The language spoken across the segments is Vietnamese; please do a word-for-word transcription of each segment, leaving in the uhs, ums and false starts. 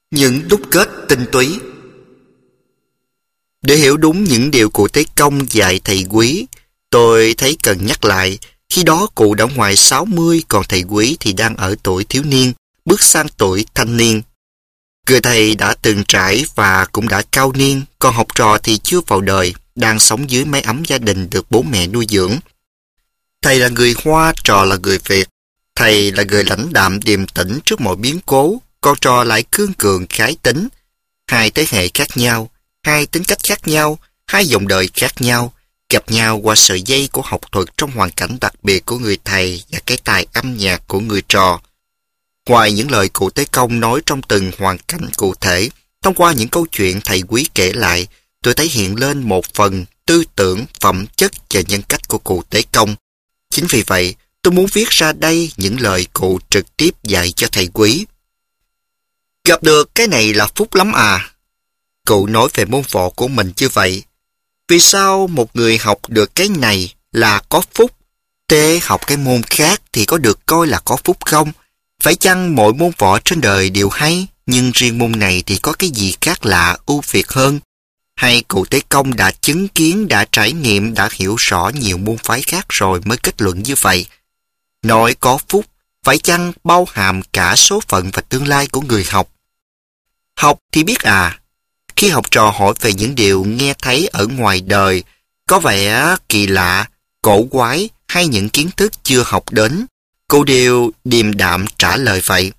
Những đúc kết tinh túy. Để hiểu đúng những điều cụ Tế Công dạy thầy Quý, tôi thấy cần nhắc lại, khi đó cụ đã ngoài sáu mươi, còn thầy Quý thì đang ở tuổi thiếu niên, bước sang tuổi thanh niên. Người thầy đã từng trải và cũng đã cao niên, còn học trò thì chưa vào đời, đang sống dưới mái ấm gia đình được bố mẹ nuôi dưỡng. Thầy là người Hoa, trò là người Việt. Thầy là người lãnh đạm điềm tĩnh trước mọi biến cố, còn trò lại cương cường khái tính. Hai thế hệ khác nhau, hai tính cách khác nhau, hai dòng đời khác nhau, gặp nhau qua sợi dây của học thuật trong hoàn cảnh đặc biệt của người thầy và cái tài âm nhạc của người trò. Ngoài những lời cụ Tế Công nói trong từng hoàn cảnh cụ thể, thông qua những câu chuyện thầy Quý kể lại, tôi thấy hiện lên một phần tư tưởng, phẩm chất và nhân cách của cụ Tế Công. Chính vì vậy, tôi muốn viết ra đây những lời cụ trực tiếp dạy cho thầy Quý. Gặp được cái này là phúc lắm à. Cụ nói về môn võ của mình như vậy. Vì sao một người học được cái này là có phúc, thế học cái môn khác thì có được coi là có phúc không? Phải chăng mỗi môn võ trên đời đều hay, nhưng riêng môn này thì có cái gì khác lạ, ưu việt hơn? Hay cụ Tế Công đã chứng kiến, đã trải nghiệm, đã hiểu rõ nhiều môn phái khác rồi mới kết luận như vậy? Nói có phúc, phải chăng bao hàm cả số phận và tương lai của người học? Học thì biết à, khi học trò hỏi về những điều nghe thấy ở ngoài đời, có vẻ kỳ lạ, cổ quái hay những kiến thức chưa học đến, cụ đều điềm đạm trả lời vậy.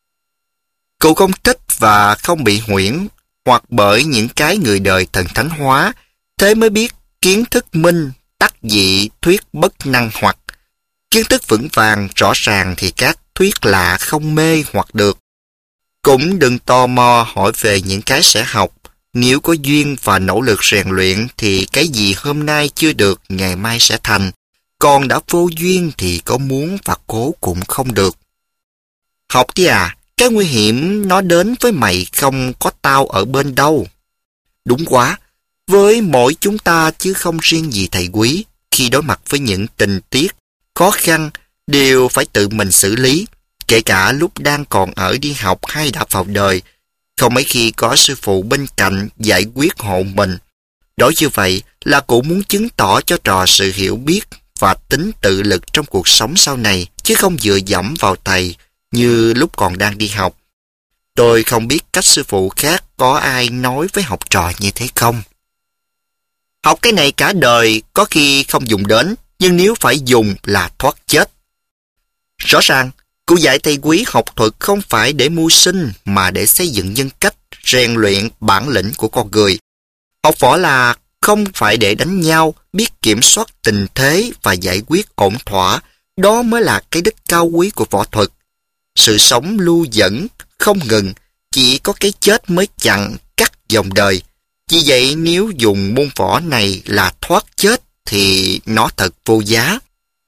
Cụ không thích và không bị huyễn hoặc bởi những cái người đời thần thánh hóa, thế mới biết kiến thức minh, tắc dị, thuyết bất năng hoặc. Kiến thức vững vàng, rõ ràng thì các thuyết lạ không mê hoặc được. Cũng đừng tò mò hỏi về những cái sẽ học. Nếu có duyên và nỗ lực rèn luyện thì cái gì hôm nay chưa được, ngày mai sẽ thành. Còn đã vô duyên thì có muốn và cố cũng không được. Học đi à, cái nguy hiểm nó đến với mày không có tao ở bên đâu. Đúng quá, với mỗi chúng ta chứ không riêng gì thầy Quý, khi đối mặt với những tình tiết khó khăn đều phải tự mình xử lý, kể cả lúc đang còn ở đi học hay đã vào đời. Không mấy khi có sư phụ bên cạnh giải quyết hộ mình. Đối như vậy là cụ muốn chứng tỏ cho trò sự hiểu biết và tính tự lực trong cuộc sống sau này, chứ không dựa dẫm vào thầy như lúc còn đang đi học. Tôi không biết các sư phụ khác có ai nói với học trò như thế không. Học cái này cả đời có khi không dùng đến, nhưng nếu phải dùng là thoát chết. Rõ ràng, cụ dạy thầy Quý học thuật không phải để mưu sinh mà để xây dựng nhân cách, rèn luyện bản lĩnh của con người. Học võ là không phải để đánh nhau, biết kiểm soát tình thế và giải quyết ổn thỏa, đó mới là cái đích cao quý của võ thuật. Sự sống lưu dẫn, không ngừng, chỉ có cái chết mới chặn, cắt dòng đời. Vì vậy nếu dùng môn võ này là thoát chết thì nó thật vô giá.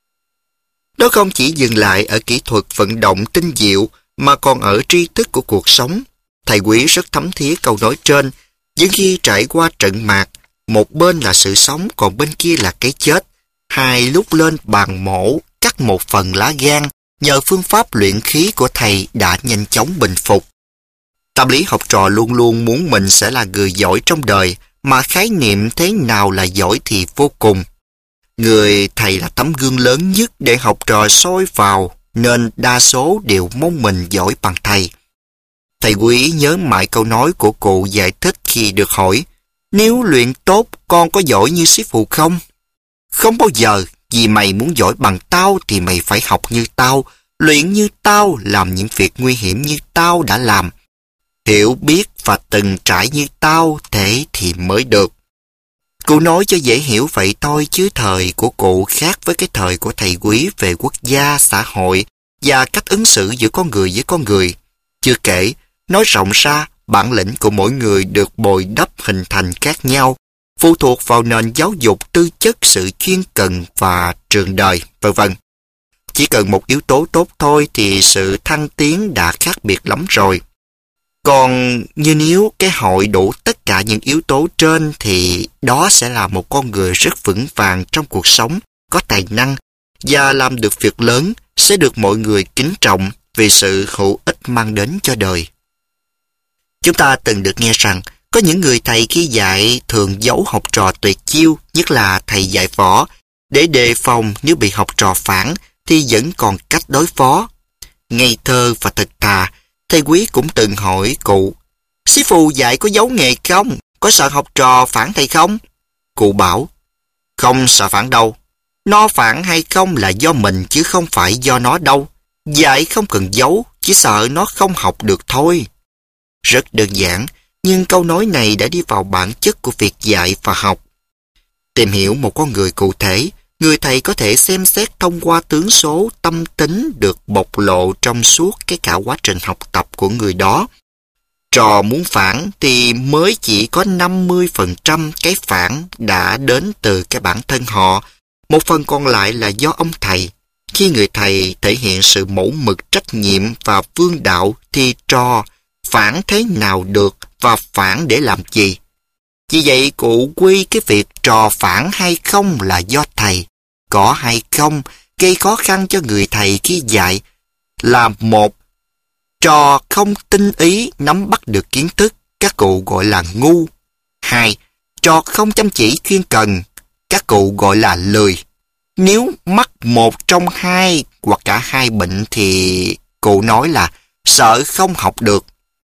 Nó không chỉ dừng lại ở kỹ thuật vận động tinh diệu mà còn ở tri thức của cuộc sống. Thầy Quý rất thấm thía câu nói trên, nhưng khi trải qua trận mạc, một bên là sự sống còn bên kia là cái chết. Hai lúc lên bàn mổ, cắt một phần lá gan, nhờ phương pháp luyện khí của thầy đã nhanh chóng bình phục. Tâm lý học trò luôn luôn muốn mình sẽ là người giỏi trong đời, mà khái niệm thế nào là giỏi thì vô cùng. Người thầy là tấm gương lớn nhất để học trò soi vào, nên đa số đều mong mình giỏi bằng thầy. Thầy Quý nhớ mãi câu nói của cụ giải thích khi được hỏi, nếu luyện tốt con có giỏi như sư phụ không? Không bao giờ, vì mày muốn giỏi bằng tao thì mày phải học như tao, luyện như tao, làm những việc nguy hiểm như tao đã làm. Hiểu biết và từng trải như tao, thế thì mới được. Cụ nói cho dễ hiểu vậy thôi, chứ thời của cụ khác với cái thời của thầy Quý về quốc gia, xã hội và cách ứng xử giữa con người với con người. Chưa kể, nói rộng ra, bản lĩnh của mỗi người được bồi đắp hình thành khác nhau, phụ thuộc vào nền giáo dục, tư chất, sự chuyên cần và trường đời, vân vân. Chỉ cần một yếu tố tốt thôi thì sự thăng tiến đã khác biệt lắm rồi. Còn như nếu cái hội đủ tất cả những yếu tố trên thì đó sẽ là một con người rất vững vàng trong cuộc sống, có tài năng và làm được việc lớn, sẽ được mọi người kính trọng vì sự hữu ích mang đến cho đời. Chúng ta từng được nghe rằng có những người thầy khi dạy thường giấu học trò tuyệt chiêu, nhất là thầy dạy võ, để đề phòng nếu bị học trò phản thì vẫn còn cách đối phó. Ngây thơ và thật thà, thầy Quý cũng từng hỏi cụ: "Sư phụ dạy có giấu nghề không? Có sợ học trò phản thầy không?" Cụ bảo: "Không sợ phản đâu. Nó phản hay không là do mình chứ không phải do nó đâu. Dạy không cần giấu, chỉ sợ nó không học được thôi." Rất đơn giản, nhưng câu nói này đã đi vào bản chất của việc dạy và học. Tìm hiểu một con người cụ thể, người thầy có thể xem xét thông qua tướng số tâm tính được bộc lộ trong suốt cái cả quá trình học tập của người đó. Trò muốn phản thì mới chỉ có năm mươi phần trăm cái phản đã đến từ cái bản thân họ, một phần còn lại là do ông thầy. Khi người thầy thể hiện sự mẫu mực, trách nhiệm và vương đạo thì trò phản thế nào được và phản để làm gì? Vì vậy cụ quy cái việc trò phản hay không là do thầy, có hay không gây khó khăn cho người thầy khi dạy là một. Trò không tinh ý nắm bắt được kiến thức, các cụ gọi là ngu. Hai, trò không chăm chỉ chuyên cần, các cụ gọi là lười. Nếu mắc một trong hai hoặc cả hai bệnh thì cụ nói là sợ không học được.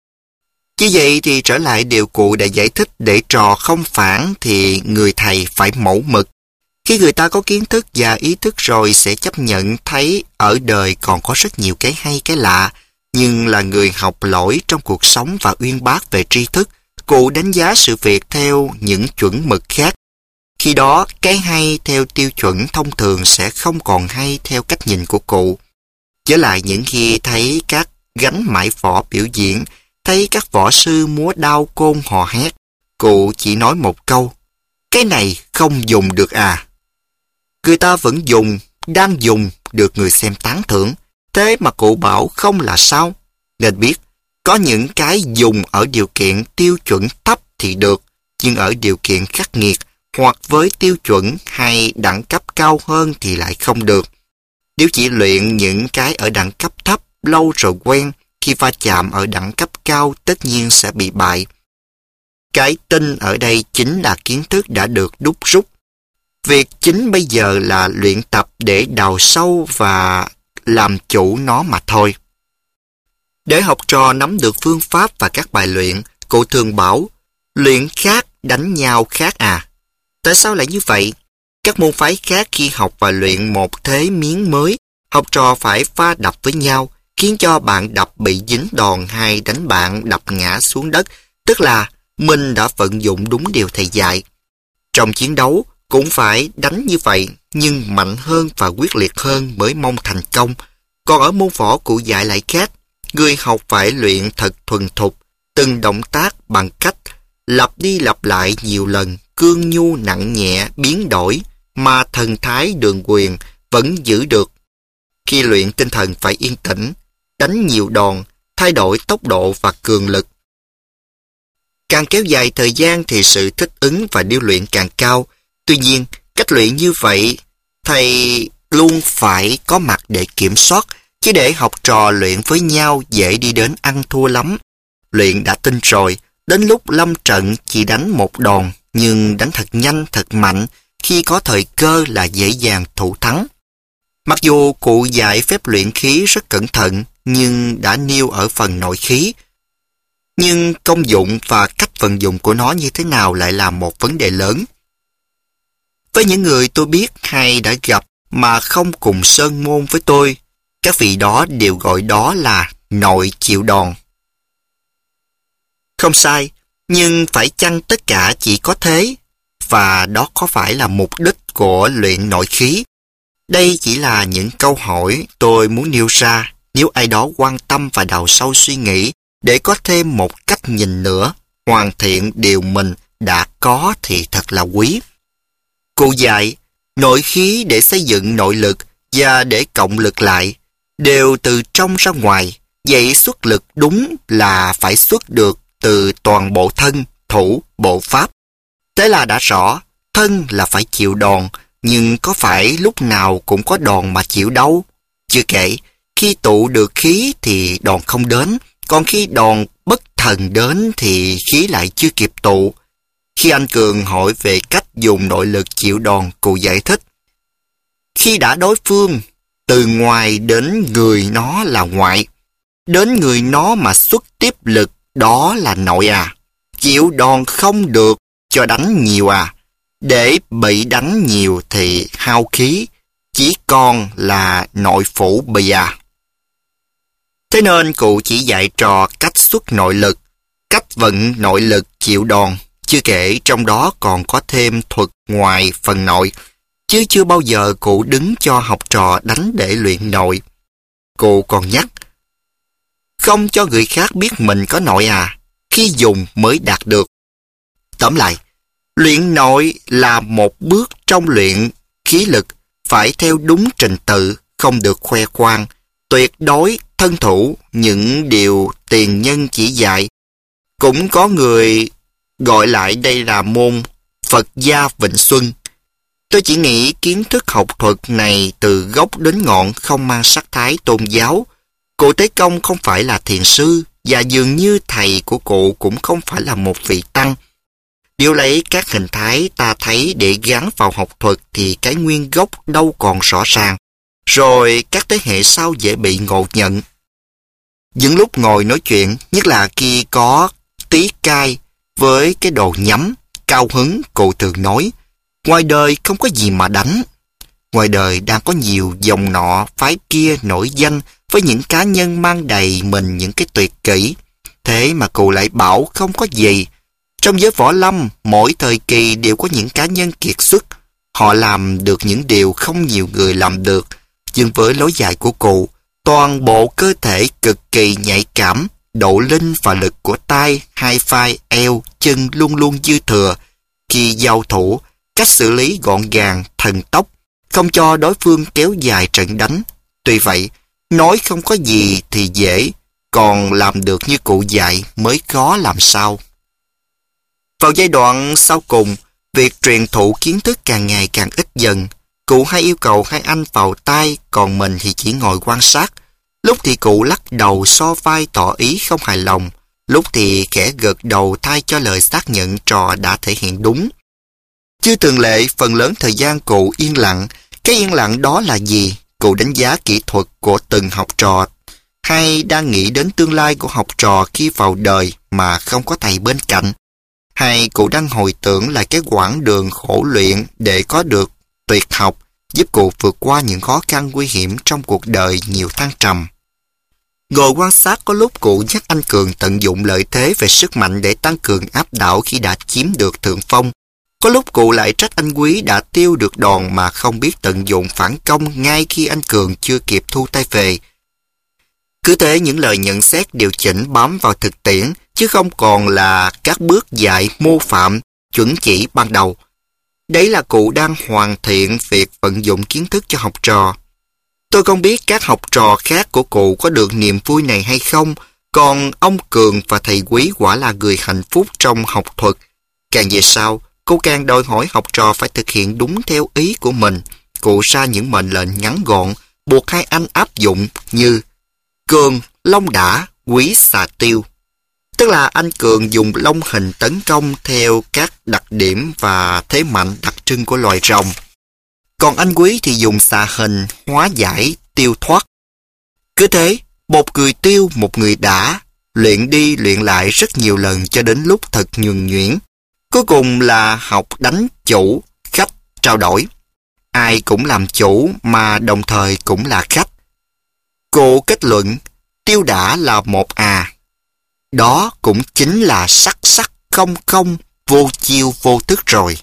Như vậy thì trở lại điều cụ đã giải thích, để trò không phản thì người thầy phải mẫu mực. Khi người ta có kiến thức và ý thức rồi sẽ chấp nhận thấy ở đời còn có rất nhiều cái hay cái lạ, nhưng là người học lỗi trong cuộc sống và uyên bác về tri thức, cụ đánh giá sự việc theo những chuẩn mực khác. Khi đó, cái hay theo tiêu chuẩn thông thường sẽ không còn hay theo cách nhìn của cụ. Trở lại những khi thấy các gánh mãi võ biểu diễn, thấy các võ sư múa đao côn hò hét, cụ chỉ nói một câu: "Cái này không dùng được à?" Người ta vẫn dùng, đang dùng, được người xem tán thưởng. Thế mà cụ bảo không là sao? Nên biết, có những cái dùng ở điều kiện tiêu chuẩn thấp thì được, nhưng ở điều kiện khắc nghiệt hoặc với tiêu chuẩn hay đẳng cấp cao hơn thì lại không được. Nếu chỉ luyện những cái ở đẳng cấp thấp lâu rồi quen, khi va chạm ở đẳng cấp cao tất nhiên sẽ bị bại. Cái tinh ở đây chính là kiến thức đã được đúc rút. Việc chính bây giờ là luyện tập để đào sâu và làm chủ nó mà thôi. Để học trò nắm được phương pháp và các bài luyện, cụ thường bảo: "Luyện khác, đánh nhau khác à?" Tại sao lại như vậy? Các môn phái khác khi học và luyện một thế miếng mới, học trò phải pha đập với nhau, khiến cho bạn đập bị dính đòn hay đánh bạn đập ngã xuống đất, tức là mình đã vận dụng đúng điều thầy dạy. Trong chiến đấu cũng phải đánh như vậy, nhưng mạnh hơn và quyết liệt hơn mới mong thành công. Còn ở môn võ cụ dạy lại khác, người học phải luyện thật thuần thục, từng động tác bằng cách lặp đi lặp lại nhiều lần, cương nhu nặng nhẹ biến đổi, mà thần thái đường quyền vẫn giữ được. Khi luyện tinh thần phải yên tĩnh, đánh nhiều đòn, thay đổi tốc độ và cường lực. Càng kéo dài thời gian thì sự thích ứng và điêu luyện càng cao. Tuy nhiên, cách luyện như vậy, thầy luôn phải có mặt để kiểm soát, chứ để học trò luyện với nhau dễ đi đến ăn thua lắm. Luyện đã tinh rồi, đến lúc lâm trận chỉ đánh một đòn, nhưng đánh thật nhanh, thật mạnh, khi có thời cơ là dễ dàng thủ thắng. Mặc dù cụ dạy phép luyện khí rất cẩn thận, nhưng đã nêu ở phần nội khí. Nhưng công dụng và cách vận dụng của nó như thế nào lại là một vấn đề lớn. Với những người tôi biết hay đã gặp mà không cùng sơn môn với tôi, các vị đó đều gọi đó là nội chịu đòn. Không sai, nhưng phải chăng tất cả chỉ có thế? Và đó có phải là mục đích của luyện nội khí? Đây chỉ là những câu hỏi tôi muốn nêu ra, nếu ai đó quan tâm và đào sâu suy nghĩ để có thêm một cách nhìn nữa, hoàn thiện điều mình đã có thì thật là quý. Cụ dạy, nội khí để xây dựng nội lực và để cộng lực lại, đều từ trong ra ngoài, vậy xuất lực đúng là phải xuất được từ toàn bộ thân, thủ, bộ pháp. Thế là đã rõ, thân là phải chịu đòn, nhưng có phải lúc nào cũng có đòn mà chịu đâu? Chưa kể, khi tụ được khí thì đòn không đến, còn khi đòn bất thành thần đến thì khí lại chưa kịp tụ. Khi anh Cường hỏi về cách dùng nội lực chịu đòn, cụ giải thích. Khi đã đối phương, từ ngoài đến người nó là ngoại, đến người nó mà xuất tiếp lực, đó là nội à. Chịu đòn không được, cho đánh nhiều à. Để bị đánh nhiều thì hao khí, chỉ còn là nội phủ bị à. Thế nên cụ chỉ dạy trò cách xuất nội lực, cách vận nội lực chịu đòn, chưa kể trong đó còn có thêm thuật ngoài phần nội, chứ chưa bao giờ cụ đứng cho học trò đánh để luyện nội. Cụ còn nhắc, không cho người khác biết mình có nội à, khi dùng mới đạt được. Tóm lại, luyện nội là một bước trong luyện khí lực, phải theo đúng trình tự, không được khoe khoang, tuyệt đối thân thủ những điều tiền nhân chỉ dạy. Cũng có người gọi lại đây là môn Phật gia Vịnh Xuân. Tôi chỉ nghĩ kiến thức học thuật này từ gốc đến ngọn không mang sắc thái tôn giáo. Cụ Tế Công không phải là thiền sư, và dường như thầy của cụ cũng không phải là một vị tăng. Nếu lấy các hình thái ta thấy để gắn vào học thuật thì cái nguyên gốc đâu còn rõ ràng, rồi các thế hệ sau dễ bị ngộ nhận. Những lúc ngồi nói chuyện, nhất là khi có tí cai với cái đồ nhắm, cao hứng, cụ thường nói, ngoài đời không có gì mà đánh. Ngoài đời đang có nhiều dòng nọ phái kia nổi danh với những cá nhân mang đầy mình những cái tuyệt kỹ. Thế mà cụ lại bảo không có gì. Trong giới võ lâm, mỗi thời kỳ đều có những cá nhân kiệt xuất. Họ làm được những điều không nhiều người làm được. Nhưng với lối dạy của cụ, toàn bộ cơ thể cực kỳ nhạy cảm, độ linh và lực của tay, hai vai, eo, chân luôn luôn dư thừa. Khi giao thủ, cách xử lý gọn gàng, thần tốc, không cho đối phương kéo dài trận đánh. Tuy vậy, nói không có gì thì dễ, còn làm được như cụ dạy mới khó làm sao. Vào giai đoạn sau cùng, việc truyền thụ kiến thức càng ngày càng ít dần. Cụ hay yêu cầu hai anh vào tay, còn mình thì chỉ ngồi quan sát. Lúc thì cụ lắc đầu so vai tỏ ý không hài lòng, lúc thì khẽ gật đầu thay cho lời xác nhận trò đã thể hiện đúng. Chưa thường lệ, phần lớn thời gian cụ yên lặng. Cái yên lặng đó là gì? Cụ đánh giá kỹ thuật của từng học trò, hay đang nghĩ đến tương lai của học trò khi vào đời mà không có thầy bên cạnh? Hay cụ đang hồi tưởng lại cái quãng đường khổ luyện để có được tuyệt học, giúp cụ vượt qua những khó khăn nguy hiểm trong cuộc đời nhiều thăng trầm? Ngồi quan sát, có lúc cụ nhắc anh Cường tận dụng lợi thế về sức mạnh để tăng cường áp đảo khi đã chiếm được thượng phong. Có lúc cụ lại trách anh Quý đã tiêu được đòn mà không biết tận dụng phản công ngay khi anh Cường chưa kịp thu tay về. Cứ thế những lời nhận xét điều chỉnh bám vào thực tiễn, chứ không còn là các bước dạy mô phạm, chuẩn chỉ ban đầu. Đấy là cụ đang hoàn thiện việc vận dụng kiến thức cho học trò. Tôi không biết các học trò khác của cụ có được niềm vui này hay không, còn ông Cường và thầy Quý quả là người hạnh phúc trong học thuật. Càng về sau, cô càng đòi hỏi học trò phải thực hiện đúng theo ý của mình. Cụ ra những mệnh lệnh ngắn gọn, buộc hai anh áp dụng như Cường, long đả, Quý xà tiêu. Tức là anh Cường dùng long hình tấn công theo các đặc điểm và thế mạnh đặc trưng của loài rồng. Còn anh Quý thì dùng xà hình hóa giải, tiêu thoát. Cứ thế, một người tiêu, một người đả, luyện đi luyện lại rất nhiều lần cho đến lúc thật nhuần nhuyễn. Cuối cùng là học đánh chủ, khách, trao đổi. Ai cũng làm chủ mà đồng thời cũng là khách. Cô kết luận, tiêu đả là một à. Đó cũng chính là sắc sắc không không, vô chiêu vô thức rồi.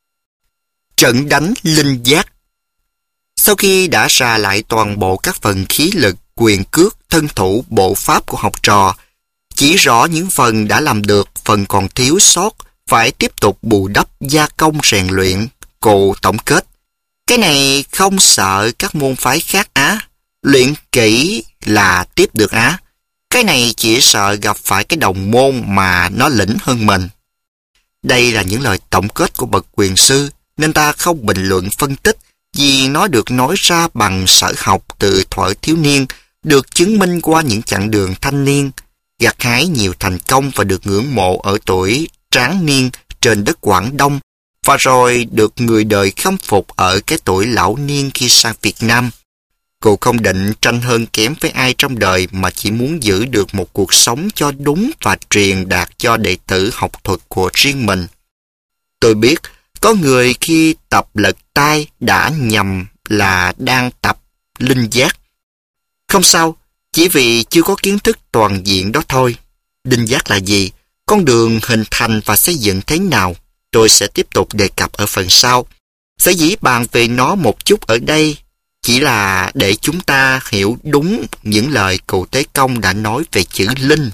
Trận đánh linh giác. Sau khi đã ra lại toàn bộ các phần khí lực, quyền cước, thân thủ, bộ pháp của học trò, chỉ rõ những phần đã làm được, phần còn thiếu sót, phải tiếp tục bù đắp, gia công rèn luyện. Cụ tổng kết, cái này không sợ các môn phái khác á, luyện kỹ là tiếp được á. Cái này chỉ sợ gặp phải cái đồng môn mà nó lĩnh hơn mình. Đây là những lời tổng kết của bậc quyền sư, nên ta không bình luận phân tích, vì nó được nói ra bằng sở học từ thuở thiếu niên, được chứng minh qua những chặng đường thanh niên. gặt hái nhiều thành công và được ngưỡng mộ ở tuổi tráng niên trên đất Quảng Đông, và rồi được người đời khâm phục ở cái tuổi lão niên khi sang Việt Nam. Cụ không định tranh hơn kém với ai trong đời mà chỉ muốn giữ được một cuộc sống cho đúng và truyền đạt cho đệ tử học thuật của riêng mình. Tôi biết, có người khi tập lật tay đã nhầm là đang tập linh giác. Không sao, chỉ vì chưa có kiến thức toàn diện đó thôi. Linh giác là gì? Con đường hình thành và xây dựng thế nào? Tôi sẽ tiếp tục đề cập ở phần sau. Sở dĩ bàn về nó một chút ở đây chỉ là để chúng ta hiểu đúng những lời cụ Tế Công đã nói về chữ linh.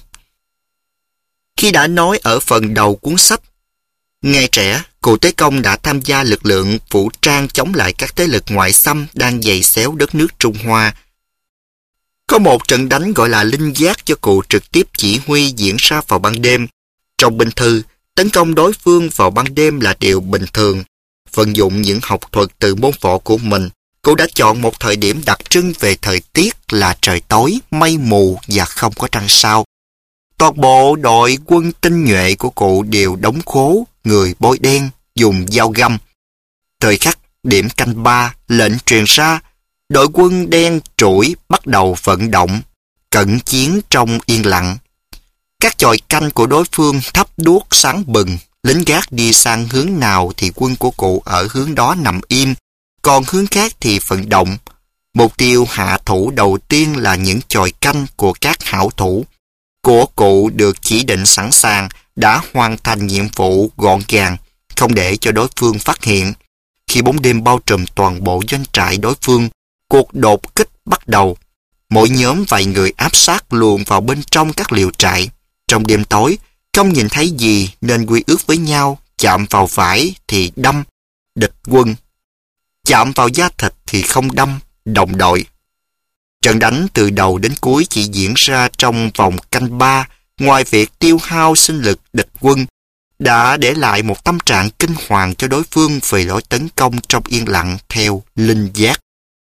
Khi đã nói ở phần đầu cuốn sách, ngày trẻ, cụ Tế Công đã tham gia lực lượng vũ trang chống lại các thế lực ngoại xâm đang giày xéo đất nước Trung Hoa. Có một trận đánh gọi là linh giác do cụ trực tiếp chỉ huy diễn ra vào ban đêm. Trong binh thư, tấn công đối phương vào ban đêm là điều bình thường. Vận dụng những học thuật từ môn võ của mình, cụ đã chọn một thời điểm đặc trưng về thời tiết là trời tối, mây mù và không có trăng sao. Toàn bộ đội quân tinh nhuệ của cụ đều đóng khố, người bôi đen, dùng dao găm. Thời khắc điểm canh ba, lệnh truyền ra, đội quân đen trũi bắt đầu vận động, cận chiến trong yên lặng. Các chòi canh của đối phương thắp đuốc sáng bừng, lính gác đi sang hướng nào thì quân của cụ ở hướng đó nằm im, còn hướng khác thì vận động. Mục tiêu hạ thủ đầu tiên là những chòi canh của các hảo thủ. Của cụ được chỉ định sẵn sàng, đã hoàn thành nhiệm vụ gọn gàng, không để cho đối phương phát hiện. Khi bóng đêm bao trùm toàn bộ doanh trại đối phương, cuộc đột kích bắt đầu. Mỗi nhóm vài người áp sát luồn vào bên trong các liều trại. Trong đêm tối, không nhìn thấy gì nên quy ước với nhau, chạm vào vải thì đâm, địch quân. Chạm vào da thịt thì không đâm, đồng đội. Trận đánh từ đầu đến cuối chỉ diễn ra trong vòng canh ba, ngoài việc tiêu hao sinh lực địch quân, đã để lại một tâm trạng kinh hoàng cho đối phương về lối tấn công trong yên lặng theo linh giác.